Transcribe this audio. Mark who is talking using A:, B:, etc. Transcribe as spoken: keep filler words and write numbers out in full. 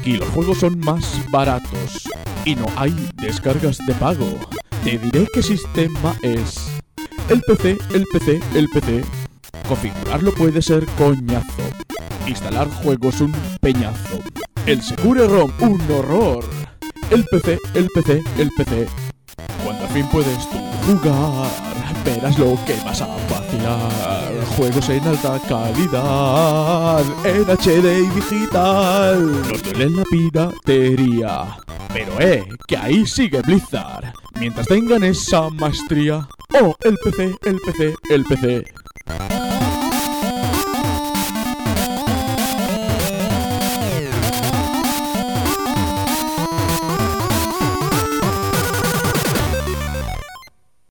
A: Aquí los juegos son más baratos y no hay descargas de pago. Te diré qué sistema es. El P C, el P C, el P C. Configurarlo puede ser coñazo. Instalar juegos un peñazo. El Secure ROM, un horror. El P C, el P C, el P C. Cuando al fin puedes tú jugar, verás lo que vas a vacilar. Juegos en alta calidad, en H D y digital. Nos duele la piratería, pero eh, que ahí sigue Blizzard. Mientras tengan esa maestría. Oh, el P C, el P C, el P C.